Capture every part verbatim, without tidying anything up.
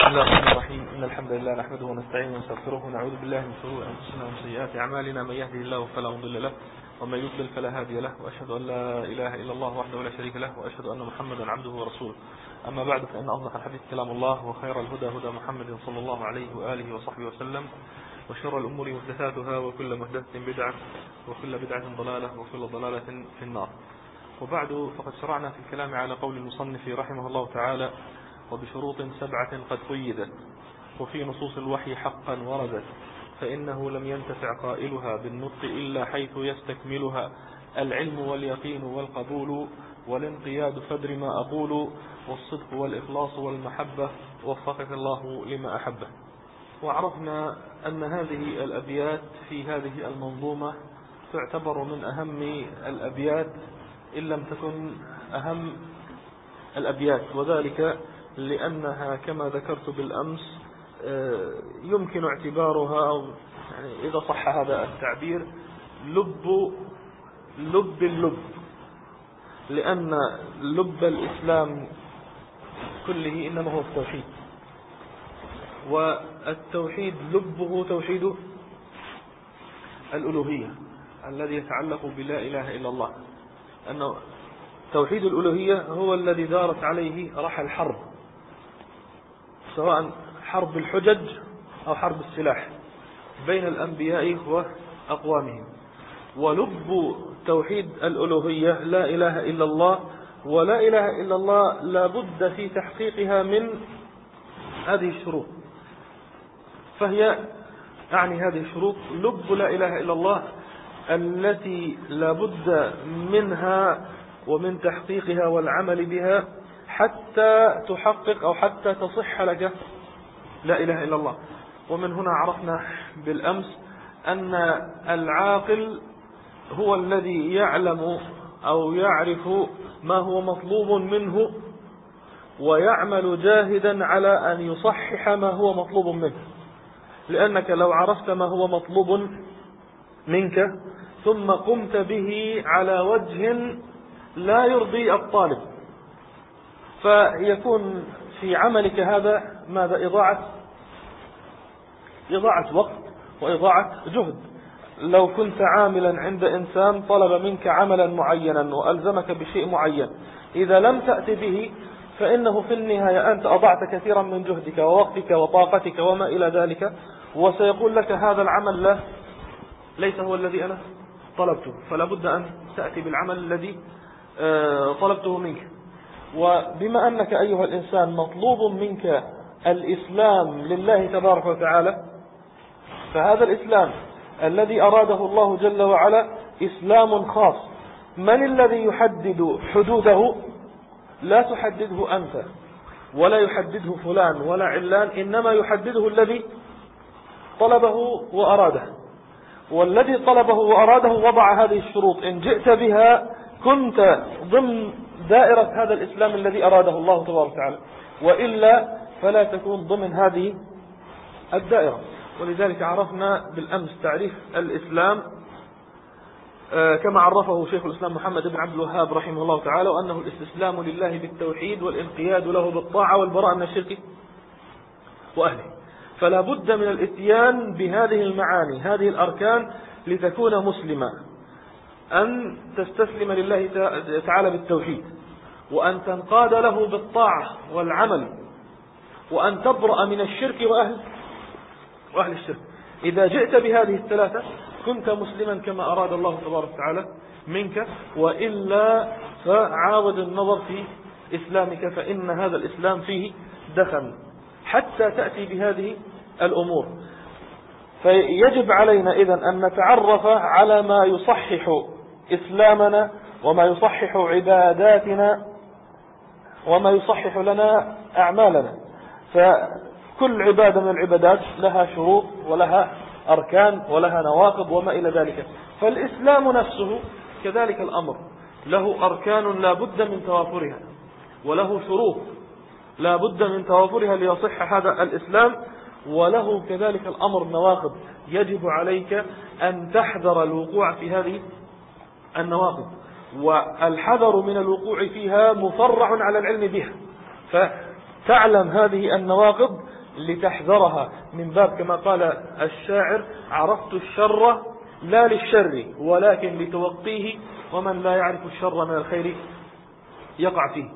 الله الرحمن الرحيم. إن الحمد لله نحمده ونستعينه ونستغفره ونعوذ بالله من شرور أنفسنا ومن سيئات أعمالنا. من يهده الله فلا مضل له ومن يضلل فلا هادي له، وأشهد أن لا إله إلا الله وحده لا شريك له، وأشهد أن محمدا عبده ورسوله. أما بعد، فإن أصدق الحديث كلام الله، وخير الهدى هدى محمد صلى الله عليه وآله وصحبه وسلم، وشر الأمور محدثاتها، وكل محدثة بدعة، وكل بدعة ضلالة، وكل ضلالة في النار. وبعد، فقد شرعنا في الكلام على قول المصنف رحمه الله تعالى: وبشروط سبعة قد قيدت، وفي نصوص الوحي حقا وردت، فإنه لم ينتفع قائلها بالنطق إلا حيث يستكملها: العلم واليقين والقبول، والانقياد فدر ما أقول، والصدق والإخلاص والمحبة، وفقك الله لما أحبه. وعرفنا أن هذه الأبيات في هذه المنظومة تعتبر من أهم الأبيات إن لم تكن أهم الأبيات، وذلك لأنها كما ذكرت بالأمس يمكن اعتبارها، أو يعني إذا صح هذا التعبير، لب لب اللب، لأن لب الإسلام كله إنما هو التوحيد، والتوحيد لبه توحيد الألوهية الذي يتعلق بلا إله إلا الله. أنه توحيد الألوهية هو الذي دارت عليه رحى الحرب، سواء حرب الحجج أو حرب السلاح بين الأنبياء وأقوامهم. ولب توحيد الألوهية لا إله إلا الله، ولا إله إلا الله لا بد في تحقيقها من هذه الشروط. فهي أعني هذه الشروط لب لا إله إلا الله التي لا بد منها ومن تحقيقها والعمل بها حتى تحقق أو حتى تصح لك لا إله إلا الله. ومن هنا عرفنا بالأمس أن العاقل هو الذي يعلم أو يعرف ما هو مطلوب منه، ويعمل جاهدا على أن يصحح ما هو مطلوب منه. لأنك لو عرفت ما هو مطلوب منك ثم قمت به على وجه لا يرضي الطالب، فيكون في عملك هذا ماذا؟ إضاعة إضاعة وقت وإضاعة جهد. لو كنت عاملا عند إنسان طلب منك عملا معينا وألزمك بشيء معين، إذا لم تأتي به فإنه في النهاية أنت أضعت كثيرا من جهدك ووقتك وطاقتك وما إلى ذلك، وسيقول لك هذا العمل لا ليس هو الذي أنا طلبته. فلا بد أن تأتي بالعمل الذي طلبته منك. وبما أنك أيها الإنسان مطلوب منك الإسلام لله تبارك وتعالى، فهذا الإسلام الذي أراده الله جل وعلا إسلام خاص. من الذي يحدد حدوده؟ لا تحدده أنت ولا يحدده فلان ولا علان، إنما يحدده الذي طلبه وأراده. والذي طلبه وأراده وضع هذه الشروط، إن جئت بها كنت ضمن دائرة هذا الإسلام الذي أراده الله تبارك وتعالى، وإلا فلا تكون ضمن هذه الدائرة. ولذلك عرفنا بالأمس تعريف الإسلام كما عرفه شيخ الإسلام محمد بن عبد الوهاب رحمه الله تعالى، وأنه الاستسلام لله بالتوحيد والانقياد له بالطاعة والبراءة من الشرك وأهله. فلا بد من الاتيان بهذه المعاني، هذه الأركان، لتكون مسلما: أن تستسلم لله تعالى بالتوحيد، وأن تنقاد له بالطاعة والعمل، وأن تبرأ من الشرك وأهل وأهل الشرك. إذا جئت بهذه الثلاثة كنت مسلما كما أراد الله تبارك وتعالى منك، وإلا فعاود النظر في إسلامك، فإن هذا الإسلام فيه دخل حتى تأتي بهذه الأمور. فيجب علينا إذن أن نتعرف على ما يصحح إسلامنا، وما يصحح عباداتنا، وما يصحح لنا أعمالنا. فكل عبادة من العبادات لها شروط ولها أركان ولها نواقض وما إلى ذلك. فالإسلام نفسه كذلك الأمر، له أركان لا بد من توافرها، وله شروط لا بد من توافرها ليصح هذا الإسلام، وله كذلك الأمر نواقض يجب عليك أن تحذر الوقوع في هذه النواقض. والحذر من الوقوع فيها مفرع على العلم بها، فتعلم هذه النواقض لتحذرها من باب كما قال الشاعر: عرفت الشر لا للشر ولكن لتوقيه، ومن لا يعرف الشر من الخير يقع فيه.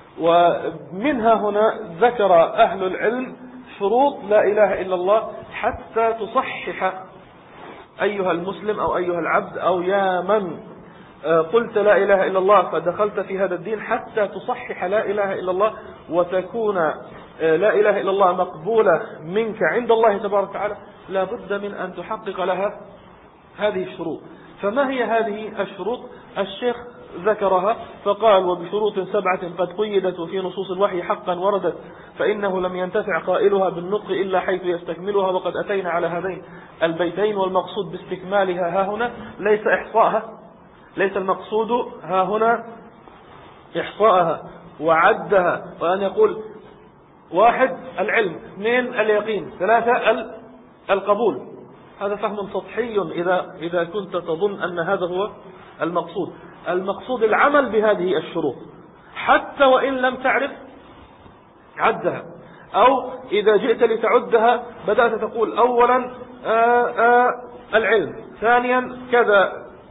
ومنها هنا ذكر أهل العلم شروط لا إله إلا الله حتى تصحح أيها المسلم أو أيها العبد أو يا من قلت لا إله إلا الله فدخلت في هذا الدين، حتى تصحح لا إله إلا الله وتكون لا إله إلا الله مقبولة منك عند الله تبارك وتعالى، لا بد من أن تحقق لها هذه الشروط. فما هي هذه الشروط؟ الشيخ ذكرها فقال: وبشروط سبعة قد قيدت في نصوص الوحي حقا وردت، فإنه لم ينتفع قائلها بالنطق إلا حيث يستكملها، وقد أتينا على هذين البيتين. والمقصود باستكمالها ها هنا ليس إحصاءها، ليس المقصود ها هنا إحصاءها وعدها، وأن يقول: واحد العلم، اثنين اليقين، ثلاثة القبول. هذا فهم سطحي إذا إذا كنت تظن أن هذا هو المقصود. المقصود العمل بهذه الشروط، حتى وإن لم تعرف عدها، أو إذا جئت لتعدها بدأت تقول أولا آآ آآ العلم، ثانيا كذا،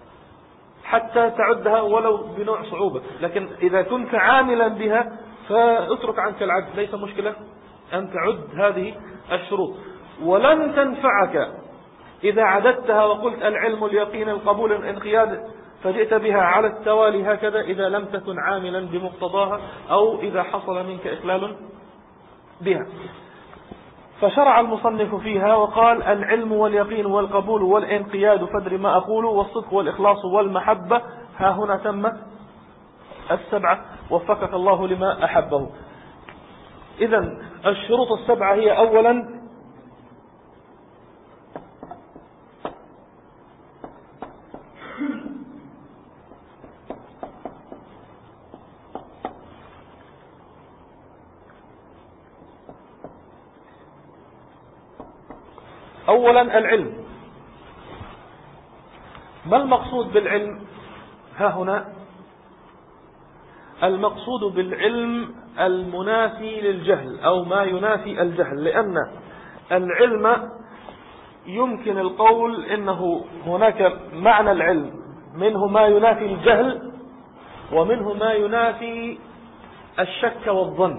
حتى تعدها ولو بنوع صعوبة. لكن إذا كنت عاملا بها فاترك عنك العد، ليس مشكلة أن تعد هذه الشروط. ولن تنفعك إذا عددتها وقلت العلم، اليقين، القبول، الانقياد، فجئت بها على التوالي هكذا إذا لم تكن عاملا بمقتضاها أو إذا حصل منك إخلال بها. فشرع المصنف فيها وقال: العلم واليقين والقبول والانقياد فادر ما أقول، والصدق والإخلاص والمحبة. ها هنا تمت السبعة، وفقك الله لما أحبه. إذن الشروط السبعة هي: أولا أولا العلم. ما المقصود بالعلم ها هنا؟ المقصود بالعلم المنافي للجهل أو ما ينافي الجهل، لأن العلم يمكن القول إنه هناك معنى العلم منه ما ينافي الجهل ومنه ما ينافي الشك والظن،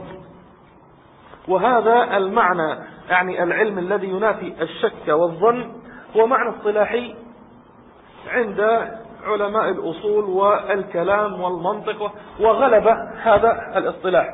وهذا المعنى يعني العلم الذي ينافي الشك والظن هو معنى اصطلاحي عند علماء الأصول والكلام والمنطق، وغلب هذا الاصطلاح.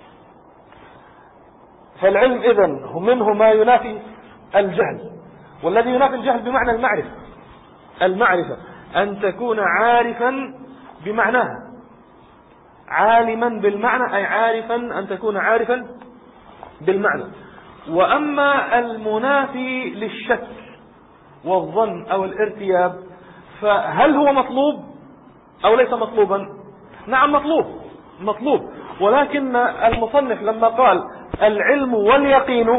فالعلم إذن منه ما ينافي الجهل، والذي ينافي الجهل بمعنى المعرفة. المعرفة أن تكون عارفا بمعناها، عالما بالمعنى أي عارفا، أن تكون عارفا بالمعنى. وأما المنافي للشك والظن أو الارتياب فهل هو مطلوب أو ليس مطلوبا؟ نعم مطلوب، مطلوب، ولكن المصنف لما قال العلم واليقين،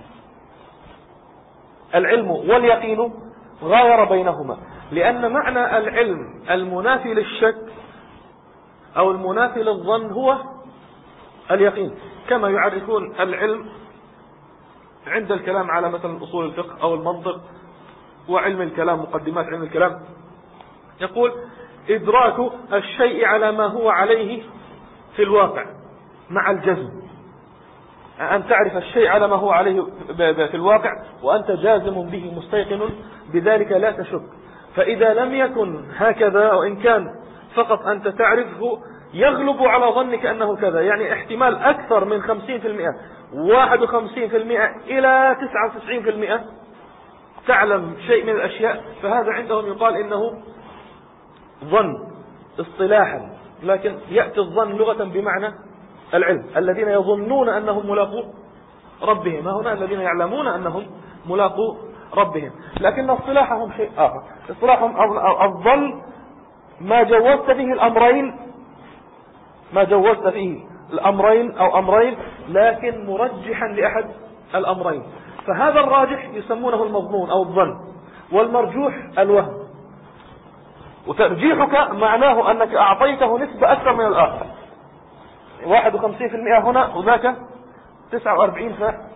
العلم واليقين غاير بينهما، لأن معنى العلم المنافي للشك أو المنافي للظن هو اليقين، كما يعرفون العلم عند الكلام على مثلا أصول الفقه أو المنطق وعلم الكلام، مقدمات علم الكلام، يقول إدراك الشيء على ما هو عليه في الواقع مع الجزم، أن تعرف الشيء على ما هو عليه في الواقع وأنت جازم به مستيقن بذلك لا تشك. فإذا لم يكن هكذا وإن كان فقط أنت تعرفه يغلب على ظنك أنه كذا، يعني احتمال أكثر من خمسين في المئة، واحد وخمسين في المئة إلى تسعة وتسعين في المئة تعلم شيء من الأشياء، فهذا عندهم يقال إنه ظن اصطلاحا، لكن يأتي الظن لغة بمعنى العلم. الذين يظنون أنهم ملاقو ربهم، هنا الذين يعلمون أنهم ملاقو ربهم، لكن اصطلاحهم شيء آخر. اصطلاحهم الظن ما جوزت فيه الأمرين، ما جوزت فيه الأمرين أو أمرين لكن مرجحا لأحد الأمرين، فهذا الراجح يسمونه المظنون أو الظن، والمرجوح الوهم. وترجيحك معناه أنك أعطيته نسبة أكثر من الآخر، واحد وخمسين في المئة هنا وذاك تسعة وأربعين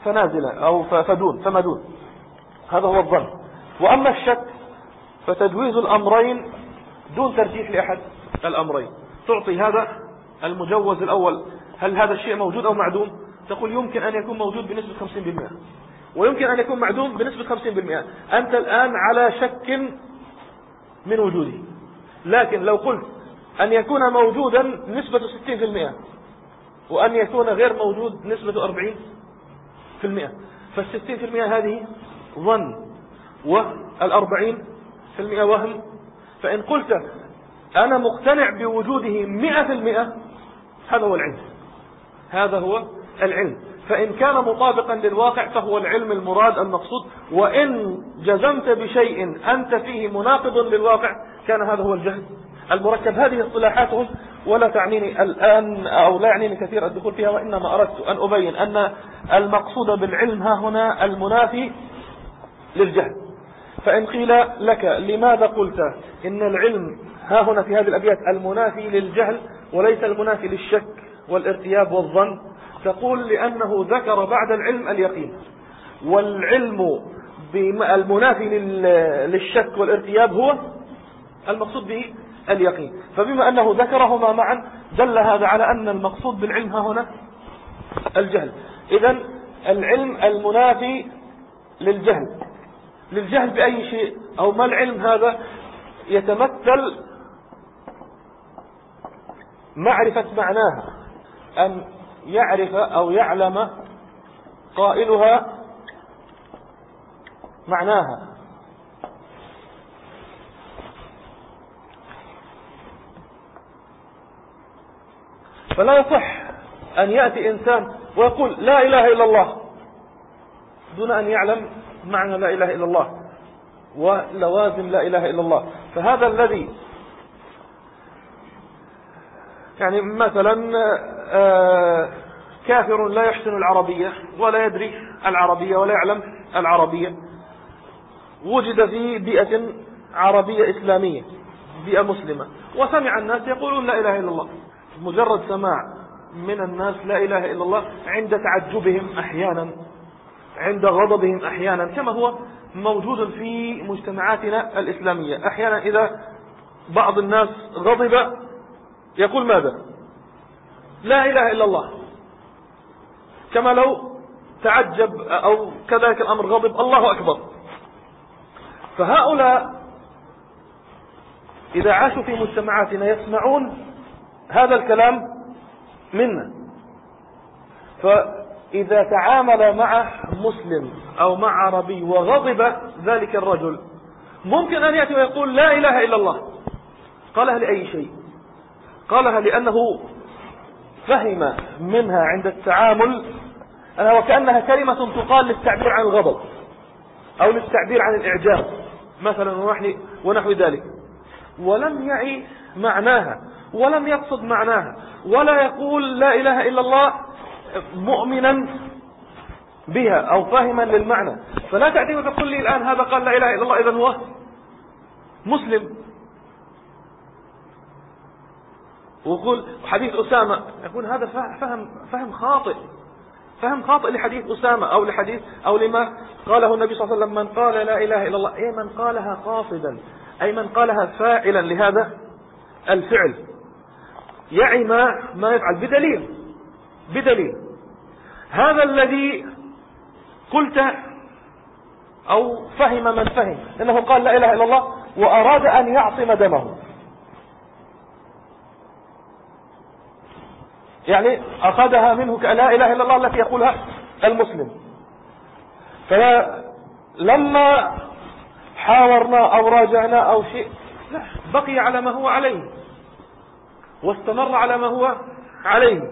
فنازلة أو فدون فما دون، هذا هو الظن. وأما الشك فتجويز الأمرين دون ترجيح لأحد الأمرين. تعطي هذا المجوز الأول، هل هذا الشيء موجود أو معدوم؟ تقول يمكن أن يكون موجود بنسبة خمسين بالمئة ويمكن أن يكون معدوم بنسبة خمسين بالمئة. أنت الآن على شك من وجوده، لكن لو قلت أن يكون موجودا نسبة ستين بالمئة وأن يكون غير موجود نسبة أربعين بالمئة، فالستين بالمئة هذه ظن والأربعين بالمئة وهم. فإن قلت أنا مقتنع بوجوده مئة بالمئة هذا هو العلم، هذا هو العلم. فإن كان مطابقا للواقع فهو العلم المراد المقصود، وإن جزمت بشيء أنت فيه مناقض للواقع كان هذا هو الجهل المركب. هذه اصطلاحاتهم ولا تعنيني الآن أو لا يعنيني كثير الدخول فيها، وإنما أردت أن أبين أن المقصود بالعلم ها هنا المنافي للجهل. فإن قيل لك لماذا قلت إن العلم ها هنا في هذه الأبيات المنافي للجهل وليس المنافي للشك والارتياب والظن، تقول لأنه ذكر بعد العلم اليقين، والعلم المنافي للشك والارتياب هو المقصود به اليقين. فبما أنه ذكرهما معا دل هذا على أن المقصود بالعلم ها هنا الجهل. إذن العلم المنافي للجهل، للجهل بأي شيء أو ما العلم هذا؟ يتمثل معرفة معناها، أن يعرف أو يعلم قائلها معناها. فلا يصح أن يأتي إنسان ويقول لا إله إلا الله دون أن يعلم معنى لا إله إلا الله ولوازم لا إله إلا الله. فهذا الذي يعني مثلا كافر لا يحسن العربية ولا يدري العربية ولا يعلم العربية، وجد في بيئة عربية إسلامية، بيئة مسلمة، وسمع الناس يقولون لا إله إلا الله. مجرد سماع من الناس لا إله إلا الله عند تعجبهم أحيانا، عند غضبهم أحيانا، كما هو موجود في مجتمعاتنا الإسلامية. أحيانا إذا بعض الناس غضب يقول ماذا؟ لا إله إلا الله، كما لو تعجب أو كذلك الأمر غضب الله أكبر. فهؤلاء إذا عاشوا في مجتمعاتنا يسمعون هذا الكلام منا، فإذا تعامل مع مسلم أو مع عربي وغضب ذلك الرجل ممكن أن يأتي ويقول لا إله إلا الله. قالها لأي شيء؟ قالها لأنه فهم منها عند التعامل أنها وكأنها كلمة تقال للتعبير عن الغضب أو للتعبير عن الإعجاب مثلا ونحو ذلك، ولم يعي معناها ولم يقصد معناها، ولا يقول لا إله إلا الله مؤمنا بها أو فاهما للمعنى. فلا تأتي وتقول لي الآن هذا قال لا إله إلا الله إذن هو مسلم. ويقول حديث أسامة، يقول هذا فهم فهم خاطئ، فهم خاطئ لحديث أسامة أو لحديث أو لما قاله النبي صلى الله عليه وسلم من قال لا إله إلا الله، أي من قالها قاصدا، أي من قالها فاعلا لهذا الفعل، يعي ما ما يفعل بدليل بدليل هذا الذي قلت أو فهم من فهم أنه قال لا إله إلا الله وأراد أن يعصم دمه، يعني أخذها منه كلا إله إلا الله التي يقولها المسلم. فلما حاورنا أو راجعنا أو شيء لا، بقي على ما هو عليه واستمر على ما هو عليه.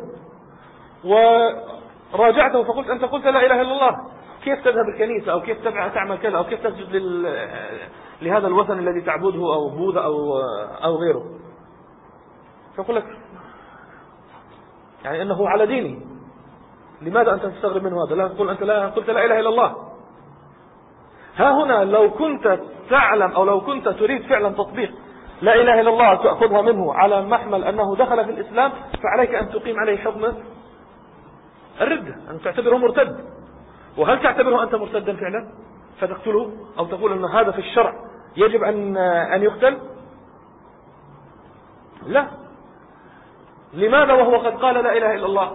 وراجعته فقلت أنت قلت لا إله إلا الله، كيف تذهب الكنيسة أو كيف تعمل كذا أو كيف تسجد لل... لهذا الوثن الذي تعبده أو بوذا أو أو غيره؟ فقل لك يعني أنه على ديني، لماذا أنت تستغرب منه هذا؟ لا تقول أنت لا قلت لا إله إلا الله. ها هنا لو كنت تعلم أو لو كنت تريد فعلا تطبيق لا إله إلا الله تأخذها منه على محمل أنه دخل في الإسلام، فعليك أن تقيم عليه حكم الردة، أن تعتبره مرتد. وهل تعتبره أنت مرتدا فعلا فتقتله أو تقول أن هذا في الشرع يجب أن أن يقتل؟ لا. لماذا وهو قد قال لا إله إلا الله؟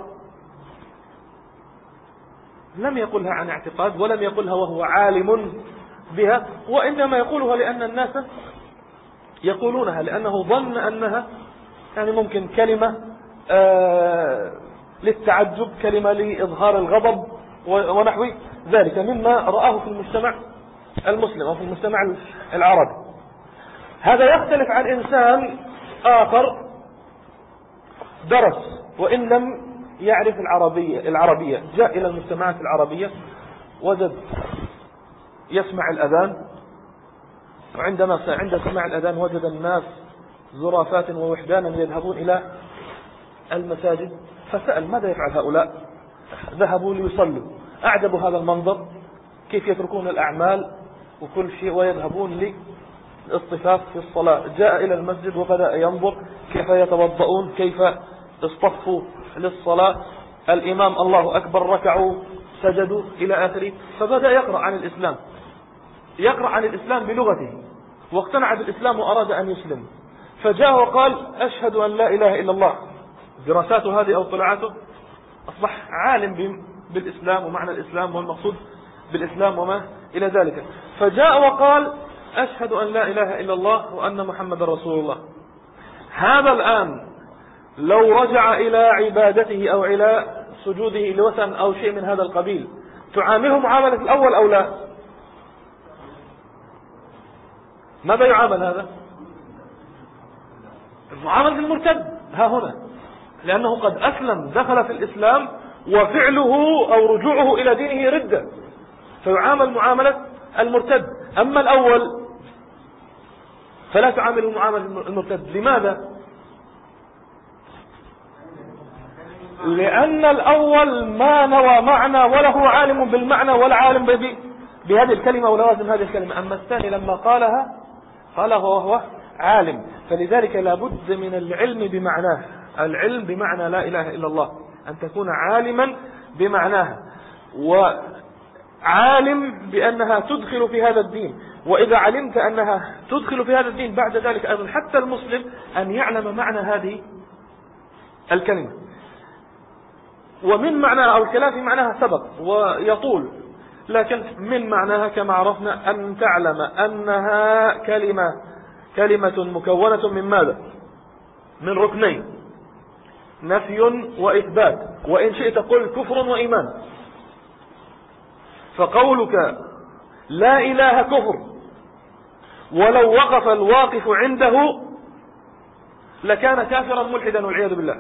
لم يقلها عن اعتقاد ولم يقلها وهو عالم بها، وإنما يقولها لأن الناس يقولونها، لأنه ظن أنها يعني ممكن كلمة آه للتعجب، كلمة لإظهار الغضب ونحو ذلك مما رآه في المجتمع المسلم أو في المجتمع العربي. هذا يختلف عن إنسان آخر درس وإن لم يعرف العربية العربية جاء إلى المجتمعات العربية، وجد يسمع الأذان، وعندما عند سماع الأذان وجد الناس زرافات ووحدانا يذهبون إلى المساجد، فسأل ماذا يفعل هؤلاء؟ ذهبوا ليصلوا. أعجب هذا المنظر، كيف يتركون الأعمال وكل شيء ويذهبون للاصطفاف في الصلاة. جاء إلى المسجد وبدأ ينظر كيف يتوضؤون، كيف اصطفوا للصلاة، الإمام الله أكبر، ركعوا، سجدوا إلى آخره. فبدأ يقرأ عن الإسلام، يقرأ عن الإسلام بلغته، واقتنع بالإسلام وأراد أن يسلم. فجاء وقال أشهد أن لا إله إلا الله. دراساته هذه أو طلعاته أصبح عالم بالإسلام ومعنى الإسلام والمقصود بالإسلام وما إلى ذلك. فجاء وقال أشهد أن لا إله إلا الله وأن محمد رسول الله. هذا الآن لو رجع إلى عبادته أو إلى سجوده لوثن أو شيء من هذا القبيل، تعامله معاملة الأول أو لا؟ ماذا يعامل هذا؟ معاملة المرتد ها هنا، لأنه قد أسلم، دخل في الإسلام، وفعله أو رجوعه إلى دينه ردة، فيعامل معاملة المرتد. أما الأول فلا تعامله معاملة المرتد. لماذا؟ لأن الأول ما نوى معنى ولا هو عالم بالمعنى ولا عالم بهذه الكلمة ولوازم هذه الكلمة. أما الثاني لما قالها قالها وهو عالم. فلذلك لا بد من العلم بمعناه، العلم بمعنى لا إله إلا الله، أن تكون عالما بمعناها وعالم بأنها تدخل في هذا الدين. وإذا علمت أنها تدخل في هذا الدين بعد ذلك أيضا حتى المسلم أن يعلم معنى هذه الكلمة. ومن معناها أو الكلام في معناها سبق ويطول، لكن من معناها كما عرفنا أن تعلم أنها كلمة كلمة مكونة من ماذا؟ من ركنين، نفي وإثبات، وإن شئت قل كفر وإيمان. فقولك لا إله كفر، ولو وقف الواقف عنده لكان كافرا ملحدا والعياذ بالله.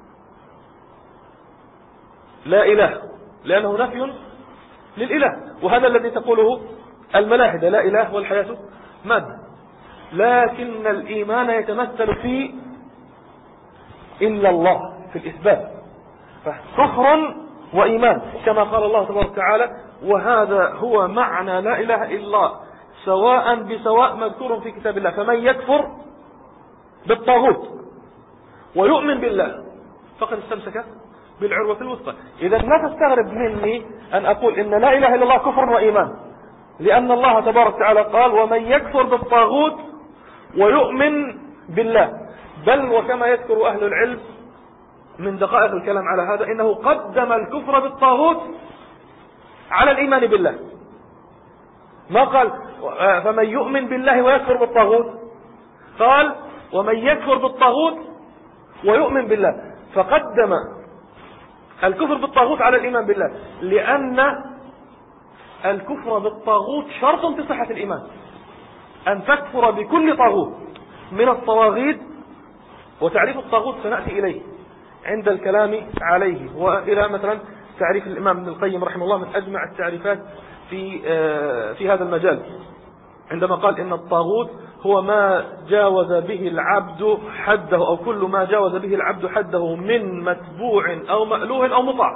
لا إله لأنه نفي للإله، وهذا الذي تقوله الملاحدة، لا إله والحياة مادة. لكن الإيمان يتمثل في إلا الله في الإثبات، فكفر وإيمان كما قال الله تبارك وتعالى. وهذا هو معنى لا إله إلا الله سواء بسواء مذكور في كتاب الله. فمن يكفر بالطاغوت ويؤمن بالله فقد استمسك بالعروة الوثقى. إذا لا تستغرب مني أن أقول إن لا إله إلا الله كفر وإيمان، لأن الله تبارك وتعالى قال ومن يكفر بالطاغوت ويؤمن بالله. بل وكما يذكر أهل العلم من دقائق الكلام على هذا إنه قدم الكفر بالطاغوت على الإيمان بالله. ما قال فمن يؤمن بالله ويكفر بالطاغوت، قال ومن يكفر بالطاغوت ويؤمن بالله، فقدم الكفر بالطاغوت على الإيمان بالله، لأن الكفر بالطاغوت شرط في صحة الإيمان، أن تكفر بكل طاغوت من الطواغيت. وتعريف الطاغوت سنأتي إليه عند الكلام عليه، وإلى مثلا تعريف الإمام ابن القيم رحمه الله من أجمع التعريفات في في هذا المجال، عندما قال إن الطاغوت هو ما جاوز به العبد حده، أو كل ما جاوز به العبد حده من متبوع أو مألوه أو مطاع.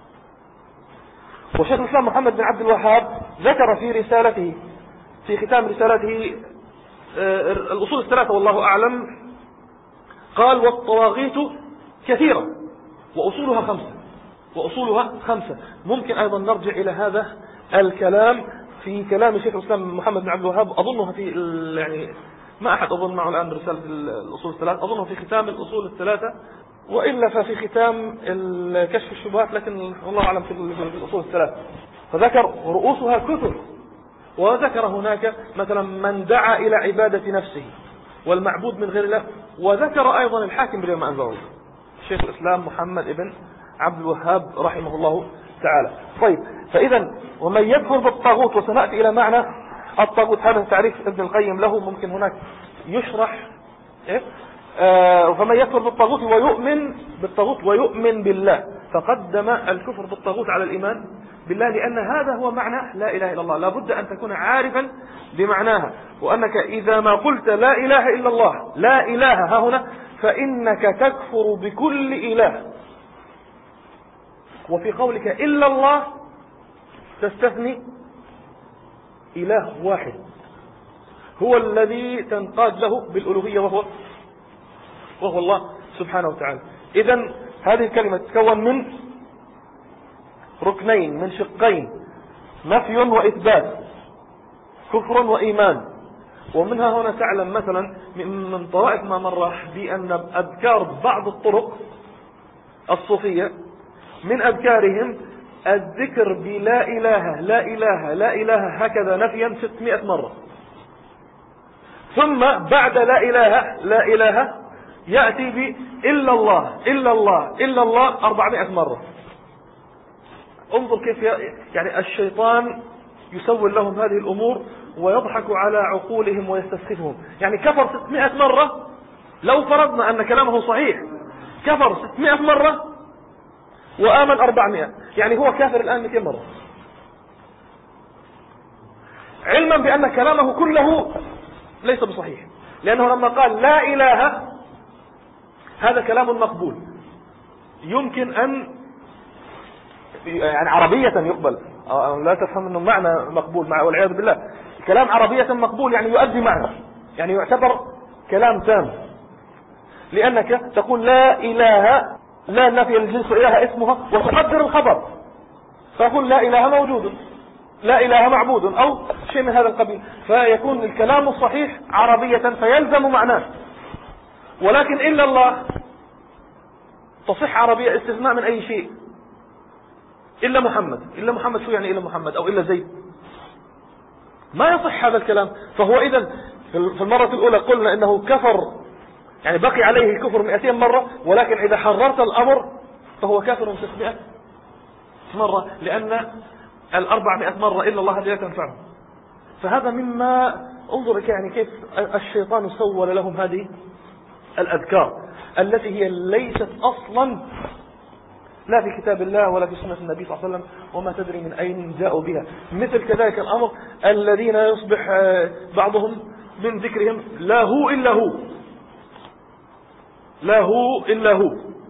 وشيخ الإسلام محمد بن عبد الوهاب ذكر في رسالته في ختام رسالته الأصول الثلاثة والله أعلم، قال والطواغيت كثيرة وأصولها خمسة. وأصولها خمسة. ممكن أيضا نرجع إلى هذا الكلام في كلام الشيخ الإسلام محمد بن عبد الوهاب، أظنها في يعني ما أحد أظن معه الآن رسالة الأصول الثلاثة، أظنه في ختام الأصول الثلاثة، وإلا ففي ختام كشف الشبهات، لكن والله أعلم في الأصول الثلاثة. فذكر رؤوسها كثر، وذكر هناك مثلا من دعا إلى عبادة نفسه والمعبود من غير الله، وذكر أيضا الحاكم بغير ما أنزل الله، الشيخ الإسلام محمد بن عبد الوهاب رحمه الله تعالى. طيب، فإذا ومن يكفر بالطاغوت، وسنأتي إلى معنى الطاغوت، هذا تعريف ابن القيم له، ممكن هناك يشرح إيه؟ آه فمن يكفر بالطاغوت ويؤمن بالطاغوت ويؤمن بالله، فقدم الكفر بالطاغوت على الإيمان بالله، لأن هذا هو معنى لا إله إلا الله. لا بد أن تكون عارفا بمعناها، وأنك إذا ما قلت لا إله إلا الله، لا إله ها هنا، فإنك تكفر بكل إله. وفي قولك إلا الله تستثني إله واحد هو الذي تنقاد له بالألوهية، وهو وهو الله سبحانه وتعالى. إذن هذه الكلمة تتكون من ركنين، من شقين، نفي وإثبات، كفر وإيمان. ومنها هنا تعلم مثلا من طوائف ما مر بأن أذكار بعض الطرق الصوفية من أذكارهم الذكر بلا إله لا إله لا إله هكذا نفيا ستمائة مرة، ثم بعد لا إله لا إله يأتي ب إلا الله إلا الله إلا الله أربعمائة مرة. انظر كيف يعني الشيطان يسول لهم هذه الأمور ويضحك على عقولهم ويستسخفهم. يعني كفر ستمائة مرة، لو فرضنا أن كلامه صحيح، كفر ستمائة مرة وآمن أربعمائة، يعني هو كافر الآن مئتين مرة، علما بأن كلامه كله ليس بصحيح، لأنه لما قال لا إله هذا كلام مقبول، يمكن أن يعني عربية يقبل، لا تفهم أنه معنى مقبول مع والعياذ بالله، كلام عربية مقبول يعني يؤدي معنى، يعني يعتبر كلام تام، لأنك تقول لا إله، لا نفي الجنس إله اسمها، وتقدر الخبر، فأقول لا إله موجود، لا إله معبود، أو شيء من هذا القبيل، فيكون الكلام الصحيح عربية فيلزم معناه. ولكن إلا الله تصح عربية استثناء من أي شيء، إلا محمد. إلا محمد شو يعني إلا محمد أو إلا زيد؟ ما يصح هذا الكلام. فهو إذن في المرة الأولى قلنا إنه كفر، يعني بقي عليه الكفر مئتين مرة، ولكن إذا حررت الأمر فهو كافر ستمائة مرة، لأن الأربعمائة مرة إلا الله هذه لا تنفعه. فهذا مما انظر يعني كيف الشيطان سول لهم هذه الأذكار التي هي ليست أصلا لا في كتاب الله ولا في سنة النبي صلى الله عليه وسلم، وما تدري من أين جاءوا بها. مثل كذلك الأمر الذين يصبح بعضهم من ذكرهم لا هو إلا هو، لا هو إلا هو،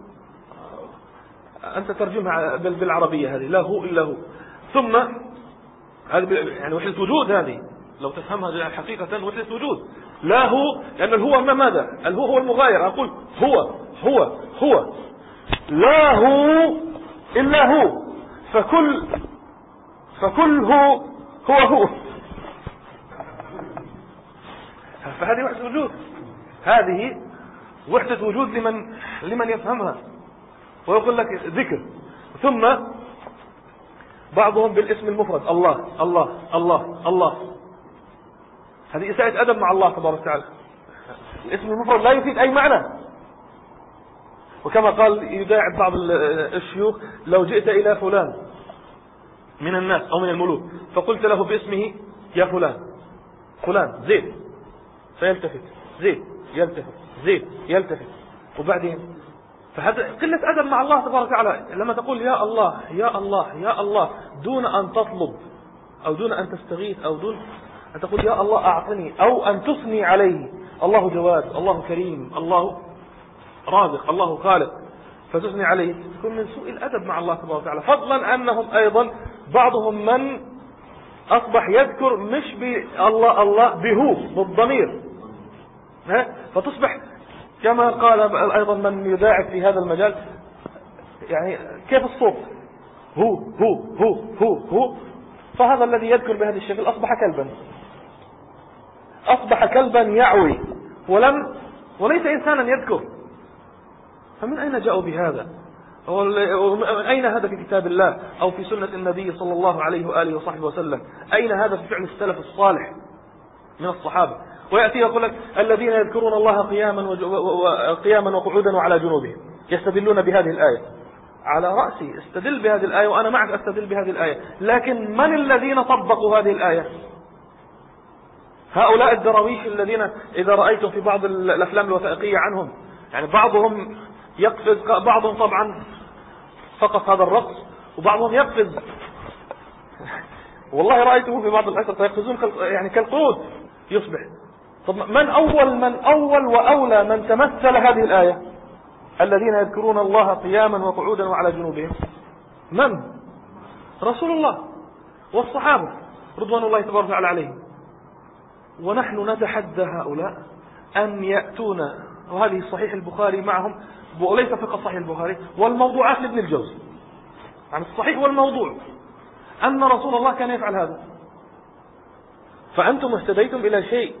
أنت ترجمها بالعربية هذه لا هو إلا هو، ثم هذه يعني وحدة وجود، هذه لو تفهمها حقيقة وحدة وجود. لا هو لأن الهو ما ماذا؟ الهو هو المغاير، أقول هو هو هو، لا هو إلا هو، فكل فكل هو هو هو، فهذه وحدة وجود، هذه وحدة وجود لمن لمن يفهمها. ويقول لك ذكر، ثم بعضهم بالاسم المفرد الله الله الله الله، هذه إساءة أدب مع الله تبارك وتعالى. الاسم المفرد لا يفيد أي معنى، وكما قال يداعب بعض الشيوخ لو جئت إلى فلان من الناس أو من الملوك فقلت له باسمه يا فلان، فلان زيد، فيلتفت زيد يلتفت زيد يلتفت، وبعدين فهذا قلة أدب مع الله تبارك وتعالى. لما تقول يا الله يا الله يا الله دون أن تطلب أو دون أن تستغيث أو دون أن تقول يا الله أعطني، أو أن تثني عليه، الله جواد، الله كريم، الله رازق، الله خالق، فتثني عليه، تكون من سوء الأدب مع الله تبارك وتعالى. فضلا أنهم أيضا بعضهم من أصبح يذكر مش بالله الله بهو بالضمير، فتصبح كما قال أيضا من يداعب في هذا المجال يعني كيف الصوت؟ هو هو هو هو هو. فهذا الذي يذكر بهذا الشكل أصبح كلبا، أصبح كلبا يعوي ولم وليس إنسانا يذكر. فمن أين جاءوا بهذا؟ أين هذا في كتاب الله أو في سنة النبي صلى الله عليه وآله وصحبه وسلم؟ أين هذا في فعل السلف الصالح من الصحابة؟ ويأتي يقول لك الذين يذكرون الله قياما وقياما وقعودا وعلى جنوبهم، يستدلون بهذه الآية. على رأسي استدل بهذه الآية وأنا معك استدل بهذه الآية، لكن من الذين طبقوا هذه الآية؟ هؤلاء الدراويش الذين إذا رأيتم في بعض الأفلام الوثائقية عنهم، يعني بعضهم يقفز، بعضهم طبعا فقط هذا الرقص، وبعضهم يقفز والله رأيته في بعض الأسر يقفزون يعني كالقرود يصبح. طب من أول من أول وأولى من تمثل هذه الآية؟ الذين يذكرون الله قياما وقعودا وعلى جنوبهم. من؟ رسول الله والصحابة رضوان الله تبارك وتعالى عليهم. ونحن نتحدى هؤلاء أن يأتونا، وهذه صحيح البخاري معهم، وليس فقط صحيح البخاري، والموضوعات لابن الجوزي عن الصحيح والموضوع، أن رسول الله كان يفعل هذا. فأنتم اهتديتم إلى شيء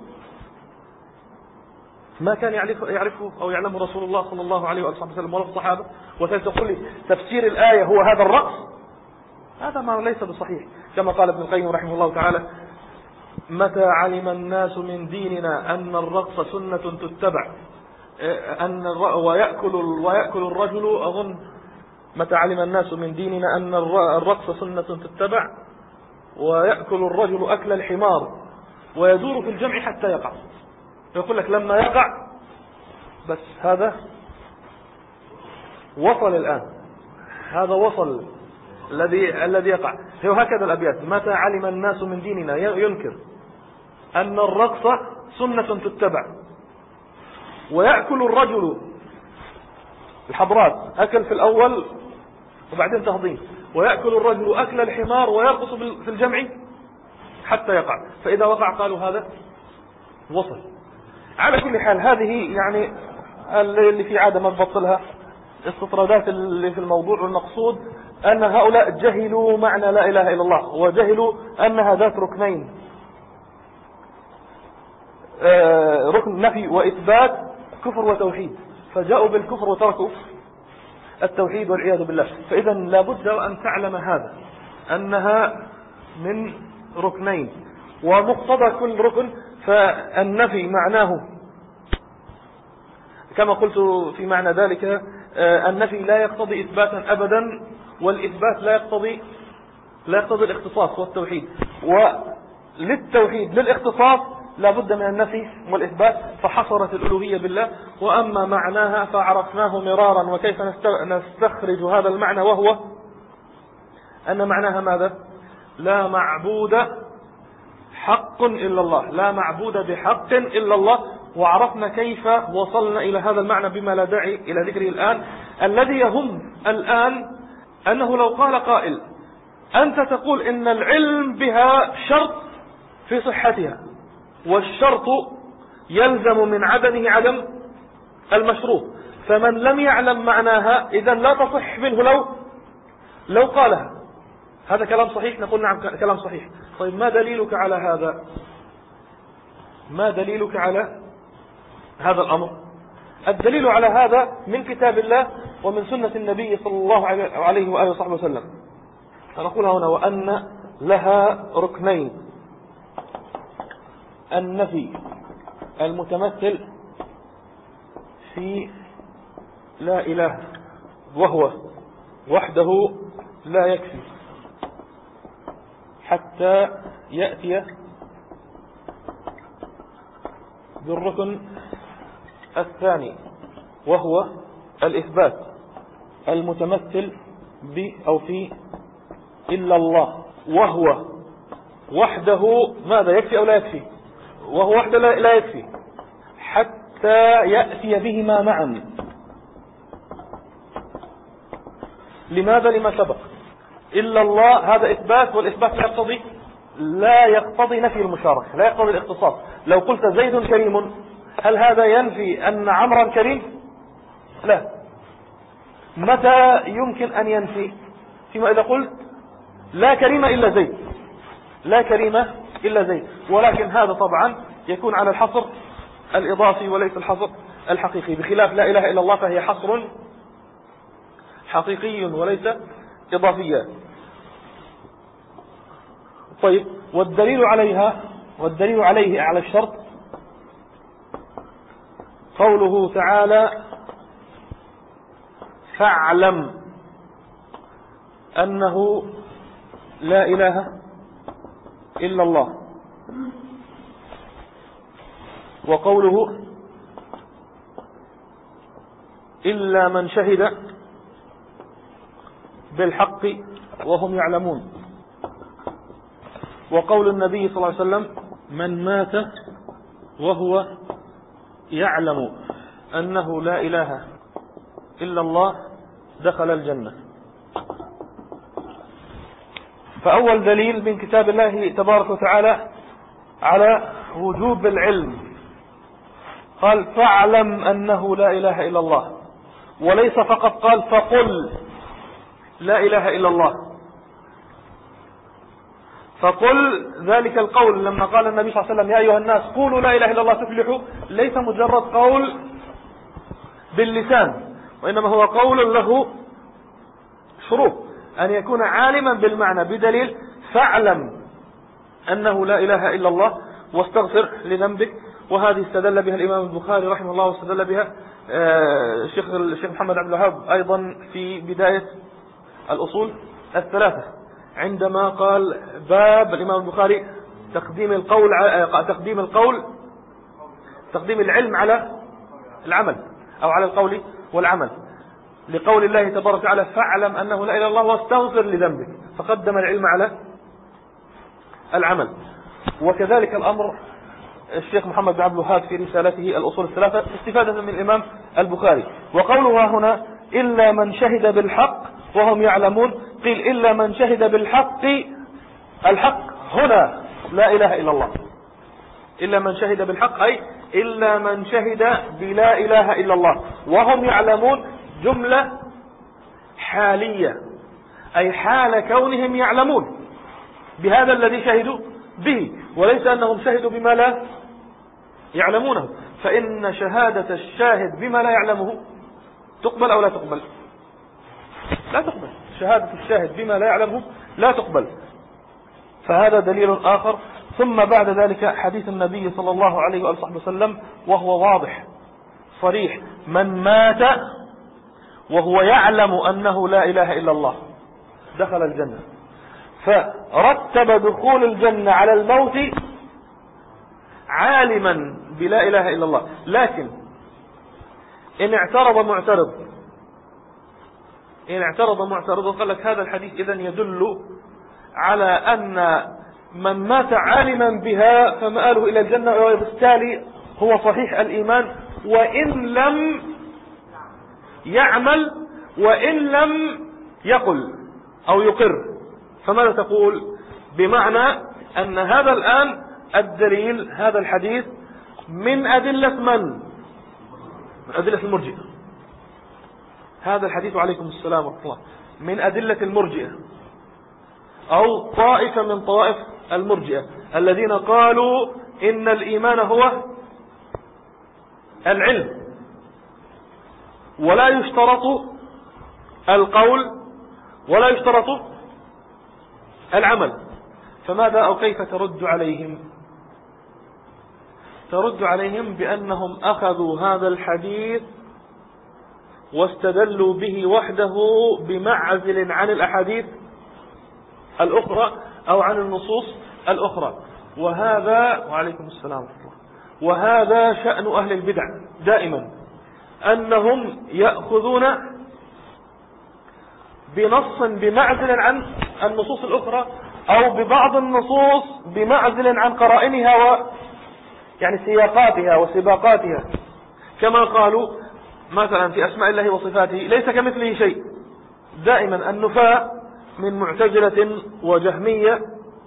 ما كان يعرفه أو يعلمه رسول الله صلى الله عليه وآله وسلم ولا الصحابة، وتقول لي تفسير الآية هو هذا الرقص. هذا ما ليس بصحيح. كما قال ابن القيم رحمه الله تعالى: متى علم الناس من ديننا أن الرقص سنة تتبع، أن ويأكل ويأكل الرجل، أظن متى علم الناس من ديننا أن الرقص سنة تتبع ويأكل الرجل أكل الحمار ويدور في الجمع حتى يقع. يقول لك لما يقع بس هذا وصل الآن، هذا وصل الذي الذي يقع. هي هكذا الأبيات: متى علم الناس من ديننا، ينكر أن الرقص سنة تتبع، ويأكل الرجل الحضرات، أكل في الأول وبعدين تهضيم، ويأكل الرجل أكل الحمار ويرقص في الجمع حتى يقع. فإذا وقع قالوا هذا وصل. على كل حال هذه يعني اللي في عادة ما تبطلها استطرادات اللي في الموضوع، والمقصود أن هؤلاء جهلوا معنى لا إله إلا الله، وجهلوا أنها ذات ركنين، آه ركن نفي وإثبات، كفر وتوحيد، فجاءوا بالكفر وتركوا التوحيد والعياذ بالله. فإذا لابد أن تعلم هذا، أنها من ركنين، ومقتضى كل ركن فالنفي معناه كما قلت في معنى ذلك، النفي لا يقتضي إثباتا أبدا، والإثبات لا يقتضي لا يقتضي الاختصاص والتوحيد. وللتوحيد للاختصاص لا بد من النفي والإثبات، فحصرت الألوهية بالله. وأما معناها فعرفناه مرارا. وكيف نستخرج هذا المعنى؟ وهو أن معناها ماذا؟ لا معبود حق إلا الله، لا معبود بحق إلا الله. وعرفنا كيف وصلنا إلى هذا المعنى بما لا داعي إلى ذكره الآن. الذي يهم الآن أنه لو قال قائل: أنت تقول إن العلم بها شرط في صحتها، والشرط يلزم من عدمه عدم المشروط، فمن لم يعلم معناها إذن لا تصح منه لو لو قالها. هذا كلام صحيح؟ نقول نعم كلام صحيح. طيب ما دليلك على هذا؟ ما دليلك على هذا الأمر؟ الدليل على هذا من كتاب الله ومن سنة النبي صلى الله عليه وآله وصحبه وسلم. نقول هنا: وأن لها ركنين: النفي المتمثل في لا إله وهو وحده لا يكفي حتى يأتي بالركن الثاني، وهو الإثبات المتمثل ب أو في إلا الله، وهو وحده ماذا يكفي أو لا يكفي؟ وهو وحده لا يكفي حتى يأتي بهما معا. لماذا؟ لما سبق. إلا الله هذا إثبات، والإثبات لا يقتضي لا يقتضي نفي المشاركة، لا يقتضي الاختصاص. لو قلت زيد كريم، هل هذا ينفي أن عمرا كريم؟ لا. متى يمكن أن ينفي؟ فيما إذا قلت لا كريم إلا زيد، لا كريم إلا زيد، ولكن هذا طبعا يكون على الحصر الإضافي وليس الحصر الحقيقي، بخلاف لا إله إلا الله فهي حصر حقيقي وليس إضافيا. طيب، والدليل عليها والدليل عليه على الشرط قوله تعالى فاعلم أنه لا إله إلا الله، وقوله إلا من شهد بالحق وهم يعلمون، وقول النبي صلى الله عليه وسلم من مات وهو يعلم أنه لا إله إلا الله دخل الجنة. فأول دليل من كتاب الله تبارك وتعالى على وجوب العلم، قال فاعلم أنه لا إله إلا الله، وليس فقط قال فقل لا إله إلا الله. فقل ذلك القول لما قال النبي صلى الله عليه وسلم يا أيها الناس قولوا لا إله إلا الله تفلحوا، ليس مجرد قول باللسان، وإنما هو قول له شروط، أن يكون عالما بالمعنى، بدليل فاعلم أنه لا إله إلا الله واستغفر لذنبك. وهذه استدل بها الإمام البخاري رحمه الله، واستدل بها الشيخ الشيخ محمد عبد الوهاب أيضا في بداية الأصول الثلاثة، عندما قال باب الإمام البخاري تقديم القول تقديم القول تقديم العلم على العمل، أو على القول والعمل، لقول الله تبارك وتعالى فاعلم أنه لا إله إلا الله واستغفر لذنبك، فقدم العلم على العمل. وكذلك الأمر الشيخ محمد بن عبد الوهاب في رسالته الأصول الثلاثة استفادة من الإمام البخاري. وقولها هنا إلا من شهد بالحق وهم يعلمون، قيل إلا من شهد بالحق، الحق هنا لا إله إلا الله، إلا من شهد بالحق أي إلا من شهد بلا إله إلا الله، وهم يعلمون جملة حالية، أي حال كونهم يعلمون بهذا الذي شهدوا به، وليس أنهم شهدوا بما لا يعلمونه، فإن شهادة الشاهد بما لا يعلمه تقبل أو لا تقبل؟ لا تقبل، شهادة الشاهد بما لا يعلمه لا تقبل. فهذا دليل آخر. ثم بعد ذلك حديث النبي صلى الله عليه وآله وسلم وهو واضح صريح، من مات وهو يعلم أنه لا إله إلا الله دخل الجنة، فرتب دخول الجنة على الموت عالما بلا إله إلا الله. لكن إن اعترض معترض إن اعترض معترض وقال لك هذا الحديث إذن يدل على أن من مات عالما بها فمآله إلى الجنة، وبالتالي هو صحيح الإيمان وإن لم يعمل وإن لم يقل أو يقر. فماذا تقول؟ بمعنى أن هذا الآن الدليل، هذا الحديث من أدلة من؟ من أدلة المرجئة. هذا الحديث عليكم السلام ورحمة الله من أدلة المرجئة، أو طائفة من طوائف المرجئة الذين قالوا إن الإيمان هو العلم ولا يشترط القول ولا يشترط العمل. فماذا أو كيف ترد عليهم؟ ترد عليهم بأنهم أخذوا هذا الحديث واستدلوا به وحده بمعزل عن الأحاديث الأخرى أو عن النصوص الأخرى. وهذا وعليكم السلام ورحمة الله، وهذا شأن أهل البدع دائما، أنهم يأخذون بنص بمعزل عن النصوص الأخرى، أو ببعض النصوص بمعزل عن قرائنها و يعني سياقاتها وسباقاتها، كما قالوا مثلا في أسماء الله وصفاته ليس كمثله شيء. دائما النفاة من معتزلة وجهمية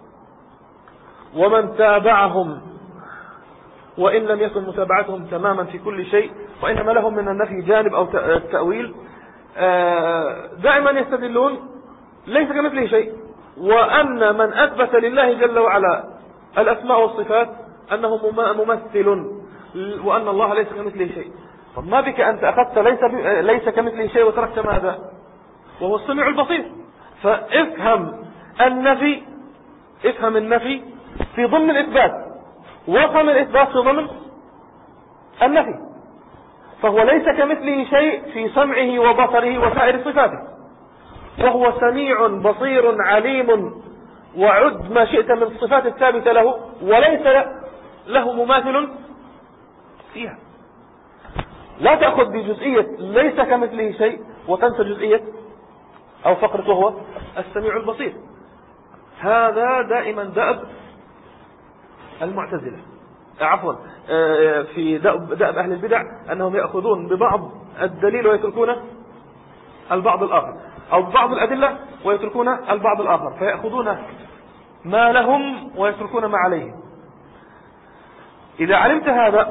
ومن تابعهم، وإن لم يكن متابعتهم تماما في كل شيء، وإنما لهم من النفي جانب أو التأويل، دائما يستدلون ليس كمثله شيء، وأن من أثبت لله جل وعلا الأسماء والصفات أنه ممثل، وأن الله ليس كمثله شيء. طب ما بك أنت أخذت ليس, ليس كمثله شيء وتركت ماذا؟ وهو السميع البصير. فافهم النفي، افهم النفي في ضمن الإثبات، وافهم الإثبات في ضمن النفي. فهو ليس كمثله شيء في سمعه وبصره وسائر صفاته، وهو سميع بصير عليم، وعد ما شئت من الصفات الثابتة له، وليس له مماثل فيها. لا تأخذ بجزئية ليس كمثله شيء وتنسى جزئية أو فقرة وهو السميع البصير. هذا دائما دأب المعتزلة، عفوا في دأب أهل البدع، أنهم يأخذون ببعض الدليل ويتركون البعض الآخر، أو ببعض الأدلة ويتركون البعض الآخر، فيأخذون ما لهم ويتركون ما عليهم. إذا علمت هذا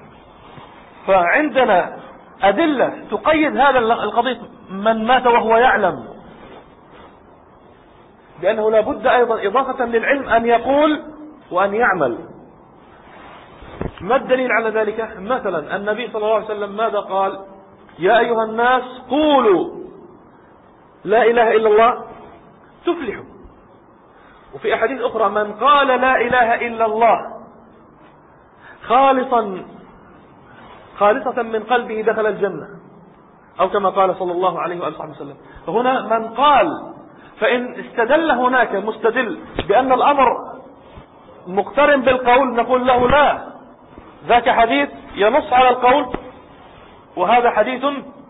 فعندنا أدلة تقيد هذا القضية. من مات وهو يعلم بأنه لا بد أيضا إضافة للعلم أن يقول وأن يعمل. ما الدليل على ذلك؟ مثلا النبي صلى الله عليه وسلم ماذا قال؟ يا أيها الناس قولوا لا إله إلا الله تفلحوا. وفي أحاديث أخرى من قال لا إله إلا الله خالصا خالصة من قلبه دخل الجنة، أو كما قال صلى الله عليه وآله وسلم. فهنا من قال، فإن استدل هناك مستدل بأن الأمر مقترن بالقول نقول له لا، ذاك حديث ينص على القول، وهذا حديث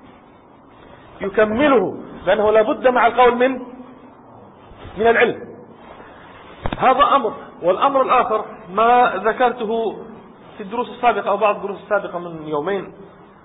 يكمله، لأنه لابد مع القول من من العلم. هذا أمر. والأمر الآخر ما ذكرته في الدروس السابقة أو بعض الدروس السابقة من يومين،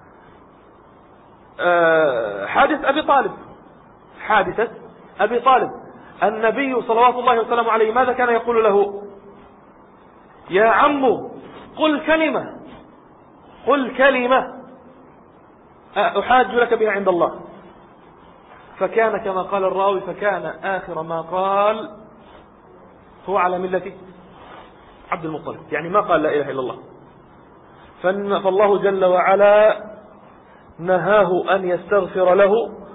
حادث أبي طالب. حادثة أبي طالب النبي صلوات الله وسلامه عليه ماذا كان يقول له؟ يا عم قل كلمة قل كلمة أحاج لك بها عند الله. فكان كما قال الراوي، فكان آخر ما قال هو على ملة عبد المطلب، يعني ما قال لا إله إلا الله. فالله جل وعلا نهاه أن يستغفر له.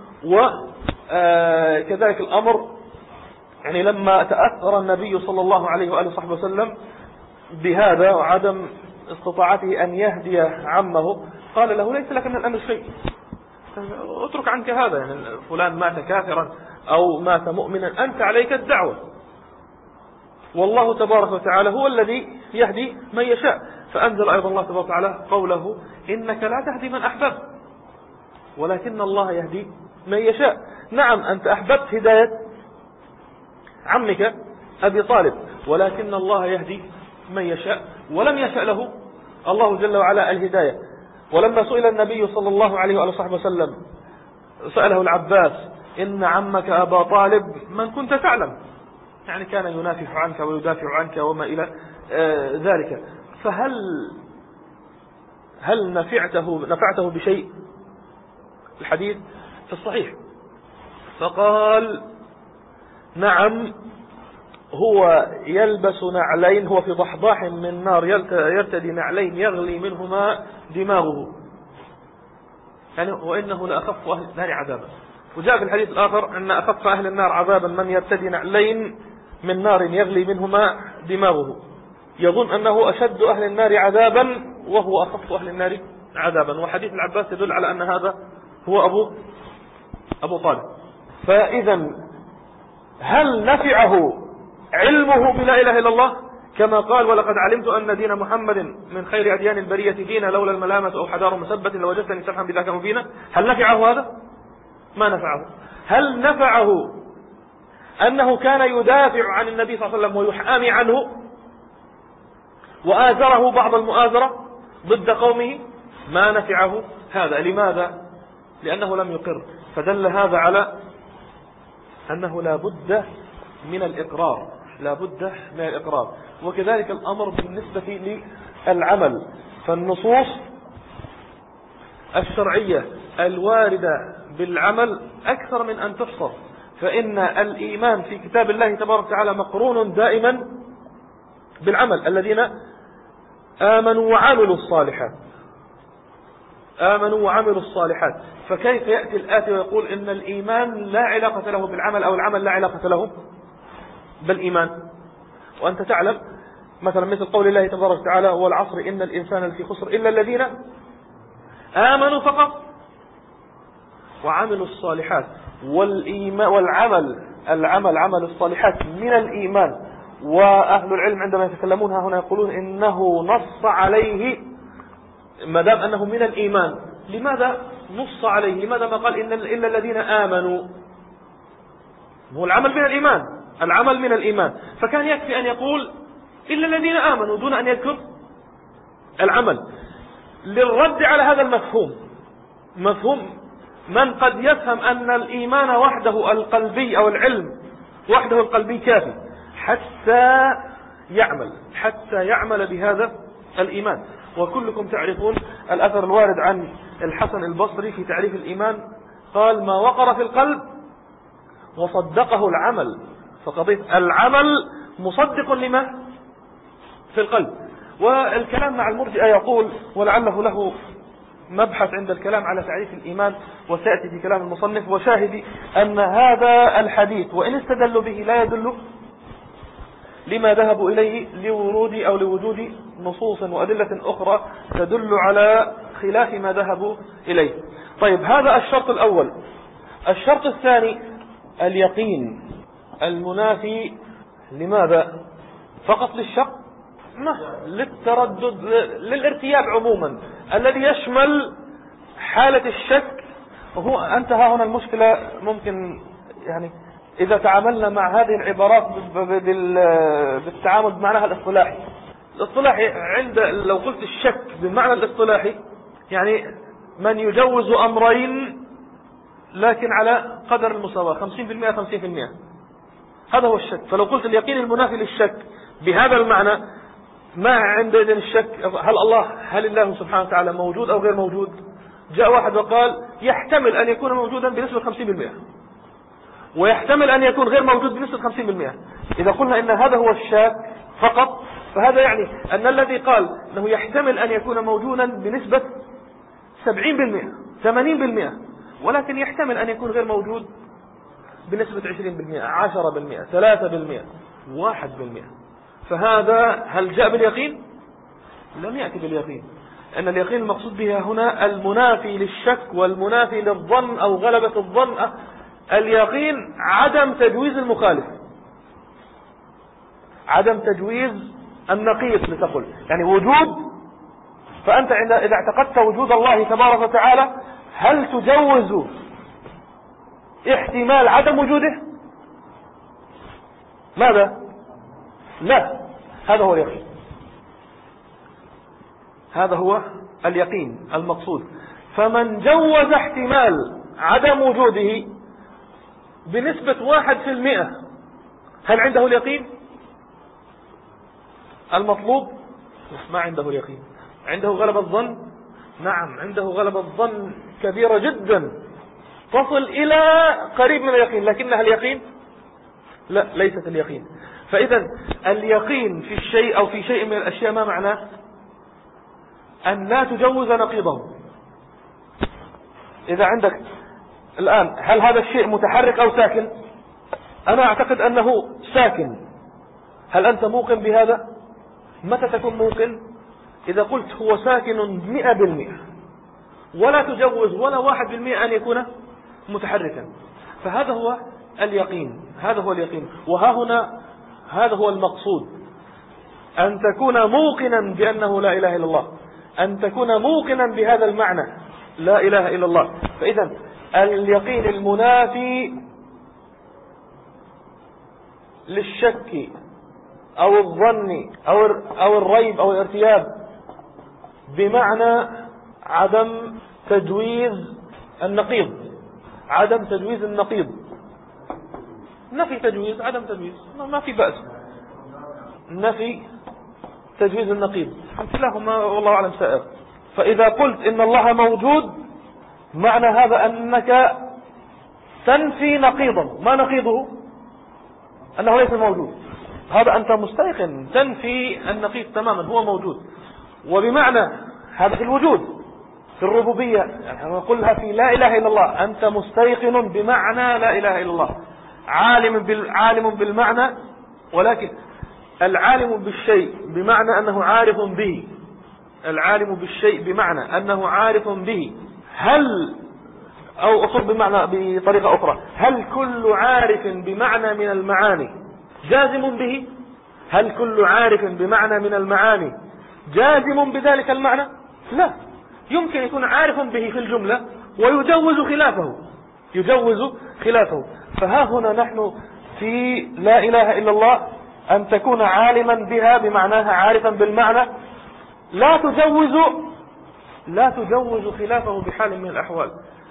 وكذلك الأمر يعني لما تأثر النبي صلى الله عليه وآله وصحبه وسلم بهذا وعدم استطاعته أن يهدي عمه، قال له ليس لك من الأمر شيء، اترك عنك هذا، يعني فلان مات كافرا أو مات مؤمنا، أنت عليك الدعوة، والله تبارك وتعالى هو الذي يهدي من يشاء. فأنزل أيضا الله تبارك وتعالى قوله إنك لا تهدي من أحببت ولكن الله يهدي من يشاء. نعم أنت أحببت هداية عمك أبي طالب، ولكن الله يهدي من يشاء، ولم يشأ له الله جل وعلا الهداية. ولما سئل النبي صلى الله عليه وآله وصحبه وسلم، سأله العباس إن عمك أبا طالب من كنت تعلم، يعني كان ينافح عنك ويدافع عنك وما إلى ذلك، فهل هل نفعته نفعته بشيء؟ الحديث في الصحيح. فقال نعم هو يلبس نعلين، هو في ضحضاح من نار يرتدي نعلين يغلي منهما دماغه، يعني وإنه لأخف أهل النار عذابا. وجاء في الحديث الآخر أن أخف أهل النار عذابا من يرتدي نعلين من نار يغلي منهما دماغه، يظن أنه أشد أهل النار عذابا وهو أخف أهل النار عذابا. وحديث العباس يدل على أن هذا هو أبو أبو طالب. فإذا هل نفعه علمه بلا إله إلا الله كما قال ولقد علمت أن دين محمد من خير أديان البرية دينا لولا الملامة أو حدار مسبة لوجدتني سمحا بذاك مبينا؟ هل نفعه هذا؟ ما نفعه. هل نفعه أنه كان يدافع عن النبي صلى الله عليه وسلم ويحامي عنه وآزره بعض المؤازرة ضد قومه؟ ما نفعه هذا. لماذا؟ لأنه لم يقر. فدل هذا على أنه لا بد من الإقرار، لا بد من الإقرار. وكذلك الأمر بالنسبة للعمل، فالنصوص الشرعية الواردة بالعمل أكثر من أن تحصر، فإن الإيمان في كتاب الله تبارك وتعالى مقرون دائما بالعمل. الذين آمنوا وعملوا الصالحات، آمنوا وعملوا الصالحات. فكيف يأتي الآتي ويقول إن الإيمان لا علاقة له بالعمل، أو العمل لا علاقة له بالإيمان؟ وأنت تعلم مثلا مثل قول الله تبارك وتعالى والعصر إن الإنسان لفي خسر إلا الذين آمنوا فقط وعملوا الصالحات. والإيمان والعمل العمل عمل الصالحات من الإيمان. وأهل العلم عندما يتكلمون هنا يقولون إنه نص عليه ما دام أنه من الإيمان. لماذا نص عليه؟ لماذا ما قال إن إلا الذين آمنوا؟ هو العمل من الإيمان، العمل من الإيمان، فكان يكفي أن يقول إلا الذين آمنوا دون أن يذكر العمل، للرد على هذا المفهوم، مفهوم من قد يفهم أن الإيمان وحده القلبي أو العلم وحده القلبي كافي حتى يعمل حتى يعمل بهذا الإيمان. وكلكم تعرفون الأثر الوارد عن الحسن البصري في تعريف الإيمان، قال ما وقر في القلب وصدقه العمل. فقضية العمل مصدق لما في القلب. والكلام مع المرجئة يقول ولعله له مبحث عند الكلام على تعريف الإيمان وسيأتي في كلام المصنف، وشاهدي أن هذا الحديث وإن استدلوا به لا يدل لما ذهبوا إليه لورود أو لوجود نصوص وأدلة أخرى تدل على خلاف ما ذهبوا إليه. طيب، هذا الشرط الأول. الشرط الثاني اليقين المنافي لماذا؟ فقط للشك؟ ما للتردد، للارتياب عموما الذي يشمل حالة الشك. وهو أنت ها هنا المشكلة ممكن يعني إذا تعاملنا مع هذه العبارات بالتعامل بمعناها الاصطلاحي. الاصطلاحي عند لو قلت الشك بالمعنى الاصطلاحي يعني من يجوز أمرين لكن على قدر المساواة، خمسين بالمئة خمسين بالمئة، هذا هو الشك. فلو قلت اليقين المنافي للشك بهذا المعنى، ما عند إذن الشك هل الله هل الله سبحانه وتعالى موجود أو غير موجود؟ جاء واحد وقال يحتمل أن يكون موجودا بنسبة خمسين بالمئة ويحتمل أن يكون غير موجود بنسبة خمسين بالمئة. إذا قلنا إن هذا هو الشاك فقط، فهذا يعني أن الذي قال أنه يحتمل أن يكون موجودا بنسبة سبعين بالمئة ثمانين بالمئة، ولكن يحتمل أن يكون غير موجود بنسبة عشرين بالمئة عشرة بالمئة ثلاثة بالمئة واحد بالمئة، فهذا هل جاء باليقين؟ لم يأتي باليقين. أن اليقين المقصود بها هنا المنافي للشك والمنافي للظن أو غلبة الظن. اليقين عدم تجويز المخالف، عدم تجويز النقيض لتقل، يعني وجود. فأنت إذا اعتقدت وجود الله تبارك وتعالى هل تجوز احتمال عدم وجوده؟ ماذا؟ لا، هذا هو اليقين، هذا هو اليقين المقصود. فمن جوز احتمال عدم وجوده بنسبة واحد في المئة هل عنده اليقين المطلوب؟ ما عنده اليقين. عنده غلبة الظن؟ نعم، عنده غلبة الظن كبيرة جدا تصل إلى قريب من اليقين، لكنها اليقين؟ لا، ليست اليقين. فإذا اليقين في الشيء أو في شيء من الأشياء ما معناه؟ أن لا تجوز نقيضه. إذا عندك الآن هل هذا الشيء متحرك أو ساكن؟ أنا أعتقد أنه ساكن، هل أنت موقن بهذا؟ متى تكون موقن؟ إذا قلت هو ساكن مئة بالمئة ولا تجوز ولا واحد بالمئة أن يكون متحركا، فهذا هو اليقين، هذا هو اليقين. وها هنا هذا هو المقصود، أن تكون موقنا بأنه لا إله إلا الله، أن تكون موقنا بهذا المعنى لا إله إلا الله. فإذا اليقين المنافي للشك أو الظن أو أو الريب أو الارتياب بمعنى عدم تجويز النقيض، عدم تجويز النقيض، نفي تجويز عدم تجويز ما في بأس، نفي تجويز النقيض كلاهما والله أعلم سائر. فإذا قلت إن الله موجود معنى هذا أنك تنفي نقيضا. ما نقيضه؟ أنه ليس موجود. هذا أنت مستيقن تنفي النقيض تماما، هو موجود. وبمعنى هذا في الوجود. في الربوبية يعني نقولها في لا إله إلا الله، أنت مستيقن بمعنى لا إله إلا الله، عالم عالم بالمعنى، ولكن العالم بالشيء بمعنى أنه عارف به، العالم بالشيء بمعنى أنه عارف به. هل أو أصب بمعنى بطريقة أخرى، هل كل عارف بمعنى من المعاني جازم به؟ هل كل عارف بمعنى من المعاني جازم بذلك المعنى؟ لا، يمكن يكون عارف به في الجملة ويجوز خلافه، يجوز خلافه. فها هنا نحن في لا إله إلا الله أن تكون عالما بها بمعناها عارفا بالمعنى، لا تجوز لا تجوز خلافه بحال من الأحوال.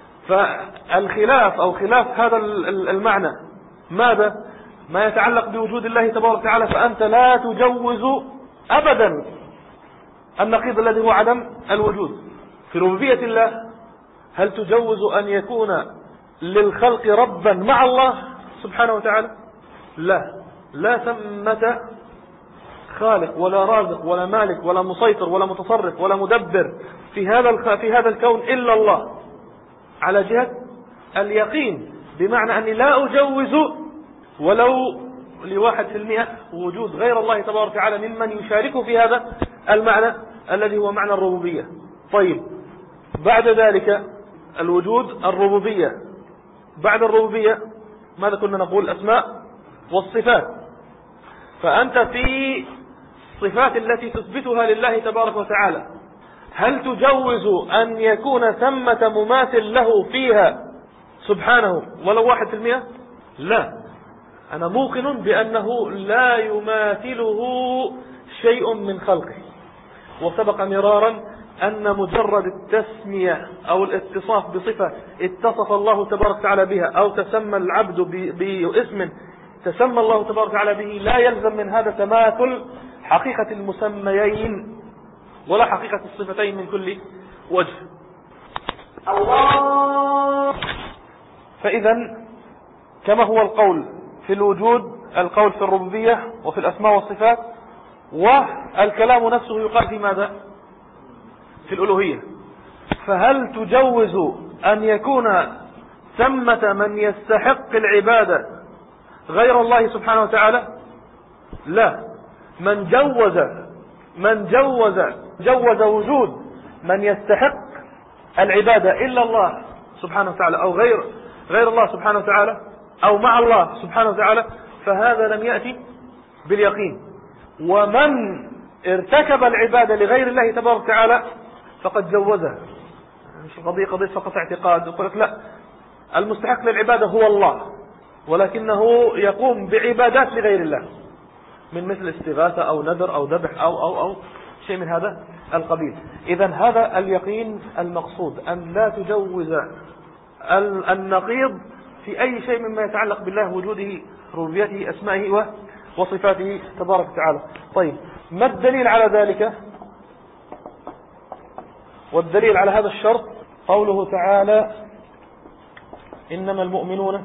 فالخلاف أو خلاف هذا المعنى ماذا؟ ما يتعلق بوجود الله تبارك وتعالى، فأنت لا تجوز أبدا النقيض الذي هو عدم الوجود. في ربوبية الله هل تجوز أن يكون للخلق ربا مع الله سبحانه وتعالى؟ لا، لا ثمة خالق ولا رازق ولا مالك ولا مسيطر ولا متصرف ولا مدبر في هذا في هذا الكون إلا الله، على جهة اليقين، بمعنى أني لا أجوز ولو لواحد في المئة وجود غير الله تبارك وتعالى ممن يشاركه في هذا المعنى الذي هو معنى الربوبية. طيب، بعد ذلك الوجود الربوبية، بعد الربوبية ماذا كنا نقول؟ الأسماء والصفات. فأنت في الصفات التي تثبتها لله تبارك وتعالى هل تجوز أن يكون ثمة مماثل له فيها سبحانه ولو واحد في المئة؟ لا، أنا موقن بأنه لا يماثله شيء من خلقه. وسبق مرارا أن مجرد التسمية أو الاتصاف بصفة اتصف الله تبارك وتعالى بها أو تسمى العبد باسم تسمى الله تبارك وتعالى به لا يلزم من هذا تماثل حقيقة المسميين ولا حقيقة الصفتين من كل وجه. الله. فإذا كما هو القول في الوجود، القول في الربوبية وفي الأسماء والصفات، والكلام نفسه يقال في ماذا؟ في الألوهية. فهل تجوز أن يكون ثمة من يستحق العبادة غير الله سبحانه وتعالى؟ لا، من جوز من جوز جوز وجود من يستحق العبادة إلا الله سبحانه وتعالى أو غير غير الله سبحانه وتعالى أو مع الله سبحانه وتعالى، فهذا لم يأتي باليقين. ومن ارتكب العبادة لغير الله تبارك وتعالى فقد جوزها. مش قضية قضية فقط اعتقاد، يقول لك لا، المستحق للعبادة هو الله، ولكنه يقوم بعبادات لغير الله من مثل استغاثة أو نذر أو ذبح أو أو أو شيء من هذا القبيل. إذا هذا اليقين المقصود، أن لا تجوز النقيض في أي شيء مما يتعلق بالله، وجوده، ربوبيته، أسمائه وصفاته تبارك وتعالى. طيب، ما الدليل على ذلك؟ والدليل على هذا الشرط قوله تعالى: إنما المؤمنون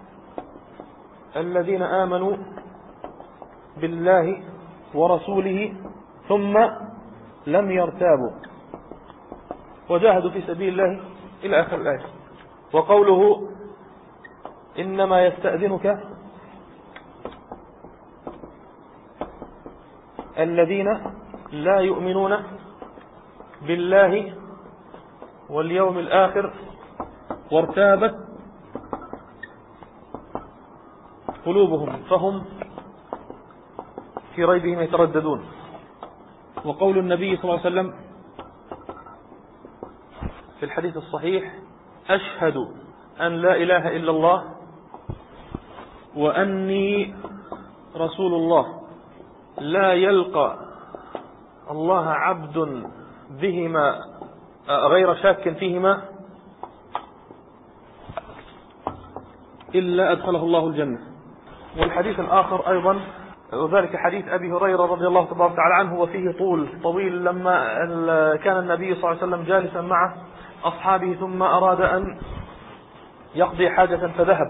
الذين آمنوا بالله ورسوله ثم لم يرتابوا وجاهدوا في سبيل الله إلى آخر الآية. وقوله: إنما يستأذنك الذين لا يؤمنون بالله واليوم الآخر وارتابت قلوبهم فهم في ريبهم يترددون. وقول النبي صلى الله عليه وسلم في الحديث الصحيح: أشهد أن لا إله إلا الله وأني رسول الله، لا يلقى الله عبد بهما غير شاك فيهما إلا أدخله الله الجنة. والحديث الآخر أيضا وذلك حديث أبي هريرة رضي الله تبارك وتعالى عنه، وفيه طول طويل لما كان النبي صلى الله عليه وسلم جالسا مع أصحابه ثم أراد أن يقضي حاجة فذهب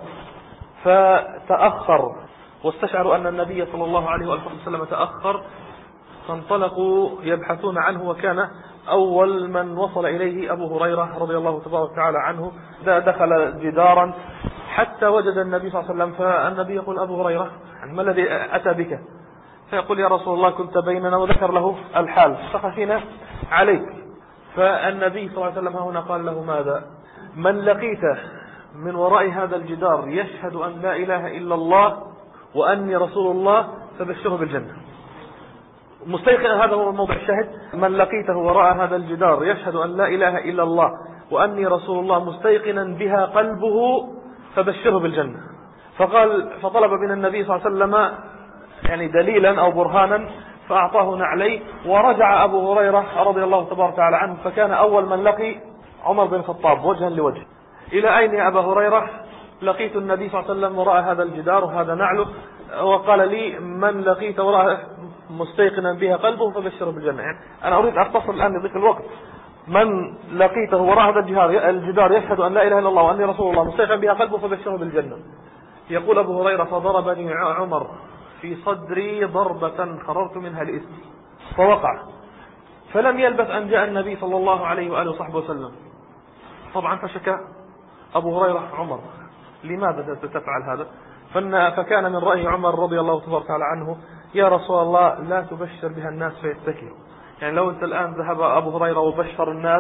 فتأخر، واستشعروا أن النبي صلى الله عليه وآله وسلم تأخر، فانطلقوا يبحثون عنه، وكان أول من وصل إليه أبو هريرة رضي الله تبارك وتعالى عنه. دخل جدارا حتى وجد النبي صلى الله عليه وسلم، فالنبي يقول أبو هريرة ما الذي أتى بك؟ فيقول يا رسول الله كنت بيننا، وذكر له الحال، فخشينا عليك. فالنبي صلى الله عليه وسلم هنا قال له ماذا؟ من لقيته من وراء هذا الجدار يشهد أن لا إله إلا الله وأني رسول الله فبشره بالجنة. مستيقن، هذا هو موضع الشاهد، من لقيته وراء هذا الجدار يشهد أن لا إله إلا الله وأني رسول الله مستيقنا بها قلبه فبشره بالجنة. فقال فطلب من النبي صلى الله عليه وسلم يعني دليلا أو برهانا، فأعطاه نعليه، ورجع أبو هريرة رضي الله تبارك وتعالى عنه، فكان أول من لقي عمر بن الخطاب وجها لوجه. إلى أين يا أبا هريرة؟ لقيت النبي صلى الله عليه وسلم وراء هذا الجدار وهذا نعله، وقال لي من لقيت وراء مستيقنا بها قلبه فبشره بالجنة. يعني أنا أريد أختصر الآن لذلك الوقت. من لقيته وراء هذا الجدار يشهد أن لا إله إلا الله وأني رسول الله مستيقنا بها قلبه فبشره بالجنة. يقول أبو هريرة فضربني عمر في صدري ضربة خررت منها لإسمي فوقع. فلم يلبث أن جاء النبي صلى الله عليه وآله وصحبه وسلم. طبعا فشكى أبو هريرة عمر لماذا تفعل هذا؟ فكان من رأي عمر رضي الله تبارك وتعالى عنه يا رسول الله لا تبشر بها الناس فيتكلوا. يعني لو أنت الآن ذهب أبو هريرة وبشر الناس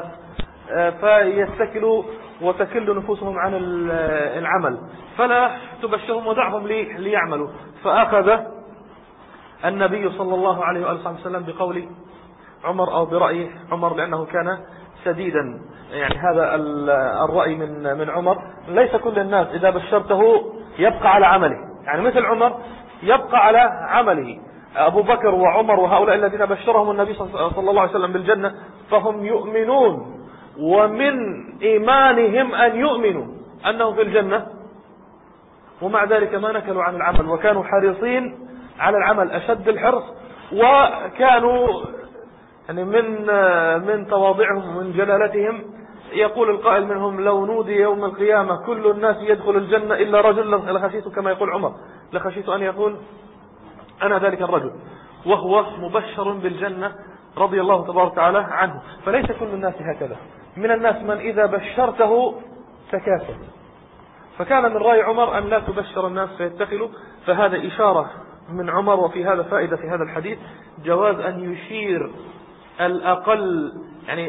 فيتكلوا وتكل نفوسهم عن العمل، فلا تبشرهم ودعهم ليعملوا. فأخذ النبي صلى الله عليه وآله وسلم بقول عمر أو برأي عمر، لأنه كان سديدا. يعني هذا الرأي من من عمر. ليس كل الناس إذا بشرته يبقى على عمله، يعني مثل عمر يبقى على عمله. أبو بكر وعمر وهؤلاء الذين بشرهم النبي صلى الله عليه وسلم بالجنة فهم يؤمنون، ومن إيمانهم أن يؤمنوا أنه في الجنة، ومع ذلك ما نكلوا عن العمل، وكانوا حريصين على العمل أشد الحرص. وكانوا يعني من من تواضعهم ومن جلالتهم يقول القائل منهم لو نودي يوم القيامة كل الناس يدخل الجنة إلا رجل لخشيت، كما يقول عمر لخشيت أن يقول أنا ذلك الرجل، وهو مبشر بالجنة رضي الله تبارك وتعالى عنه. فليس كل الناس هكذا، من الناس من إذا بشرته تكاسل. فكان من رأي عمر أن لا تبشر الناس فيتخلوا. فهذا إشارة من عمر. وفي هذا فائدة في هذا الحديث جواز أن يشير الأقل يعني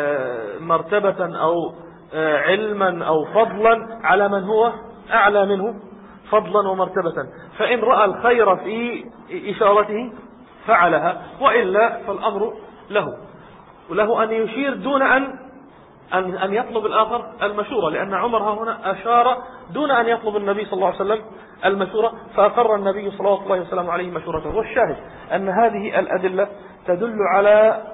مرتبة أو علما أو فضلا على من هو أعلى منه فضلا ومرتبة. فإن رأى الخير في إشارته فعلها، وإلا فالأمر له وله أن يشير دون أن أن أن يطلب الآخر المشورة، لأن عمر هنا أشار دون أن يطلب النبي صلى الله عليه وسلم المشورة، فأقر النبي صلى الله عليه وسلم عليه مشورته. والشاهد أن هذه الأدلة تدل على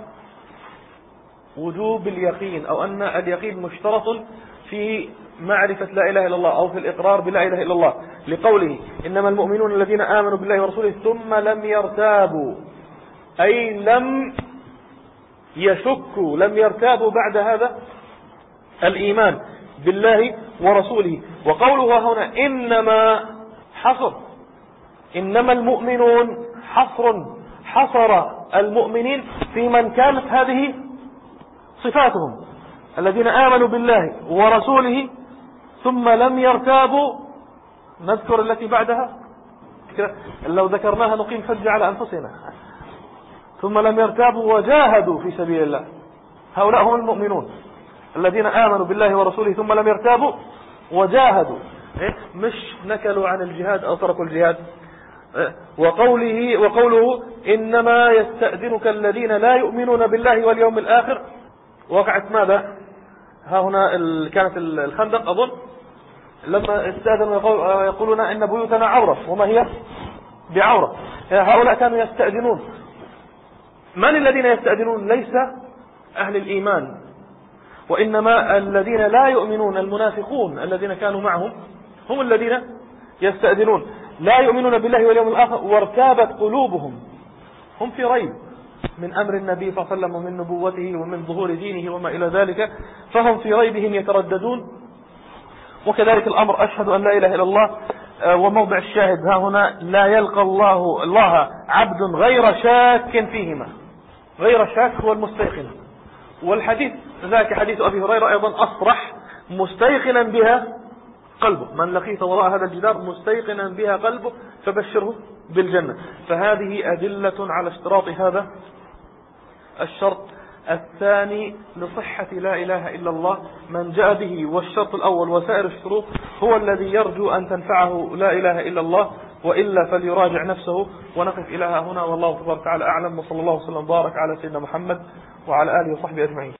وجوب اليقين، أو أن اليقين مشترط في معرفة لا إله إلا الله أو في الإقرار بلا إله إلا الله، لقوله إنما المؤمنون الذين آمنوا بالله ورسوله ثم لم يرتابوا، أي لم يشكوا، لم يرتابوا بعد هذا الإيمان بالله ورسوله. وقوله هنا إنما حصر، إنما المؤمنون حصر، حصر المؤمنين في من كانت هذه صفاتهم، الذين آمنوا بالله ورسوله ثم لم يرتابوا. نذكر التي بعدها لو ذكرناها نقيم حجة على أنفسنا. ثم لم يرتابوا وجاهدوا في سبيل الله، هؤلاء هم المؤمنون الذين آمنوا بالله ورسوله ثم لم يرتابوا وجاهدوا، مش نكلوا عن الجهاد أو تركوا الجهاد. وقوله وقوله إنما يستأذنك الذين لا يؤمنون بالله واليوم الآخر، وقعت ماذا؟ ها هنا كانت الخندق أظن، لما استأذنوا يقولون إن بيوتنا عورة وما هي بعورة. هؤلاء كانوا يستأذنون. من الذين يستأذنون؟ ليس أهل الإيمان، وإنما الذين لا يؤمنون، المنافقون الذين كانوا معهم هم الذين يستأذنون، لا يؤمنون بالله واليوم الآخر وارتابت قلوبهم، هم في ريب من أمر النبي صلى الله عليه وسلم ومن نبوته ومن ظهور دينه وما إلى ذلك، فهم في ريبهم يترددون. وكذلك الأمر أشهد أن لا إله إلا الله. وموضع الشاهد ها هنا لا يلقى الله الله عبد غير شاك فيهما. غير شاك هو المستيقن، والحديث ذاك حديث أبي هريرة أيضا أصرح مستيقنا بها قلبه، من لقيت وراء هذا الجدار مستيقنا بها قلبه فبشره بالجنة. فهذه أدلة على اشتراط هذا الشرط الثاني لصحة لا إله إلا الله من جاء به. والشرط الأول وسائر الشروط هو الذي يرجو أن تنفعه لا إله إلا الله، وإلا فليراجع نفسه. ونقف إلى هنا، والله تبارك وتعالى أعلم، وصلى الله وسلم وبارك على سيدنا محمد وعلى آله وصحبه أجمعين.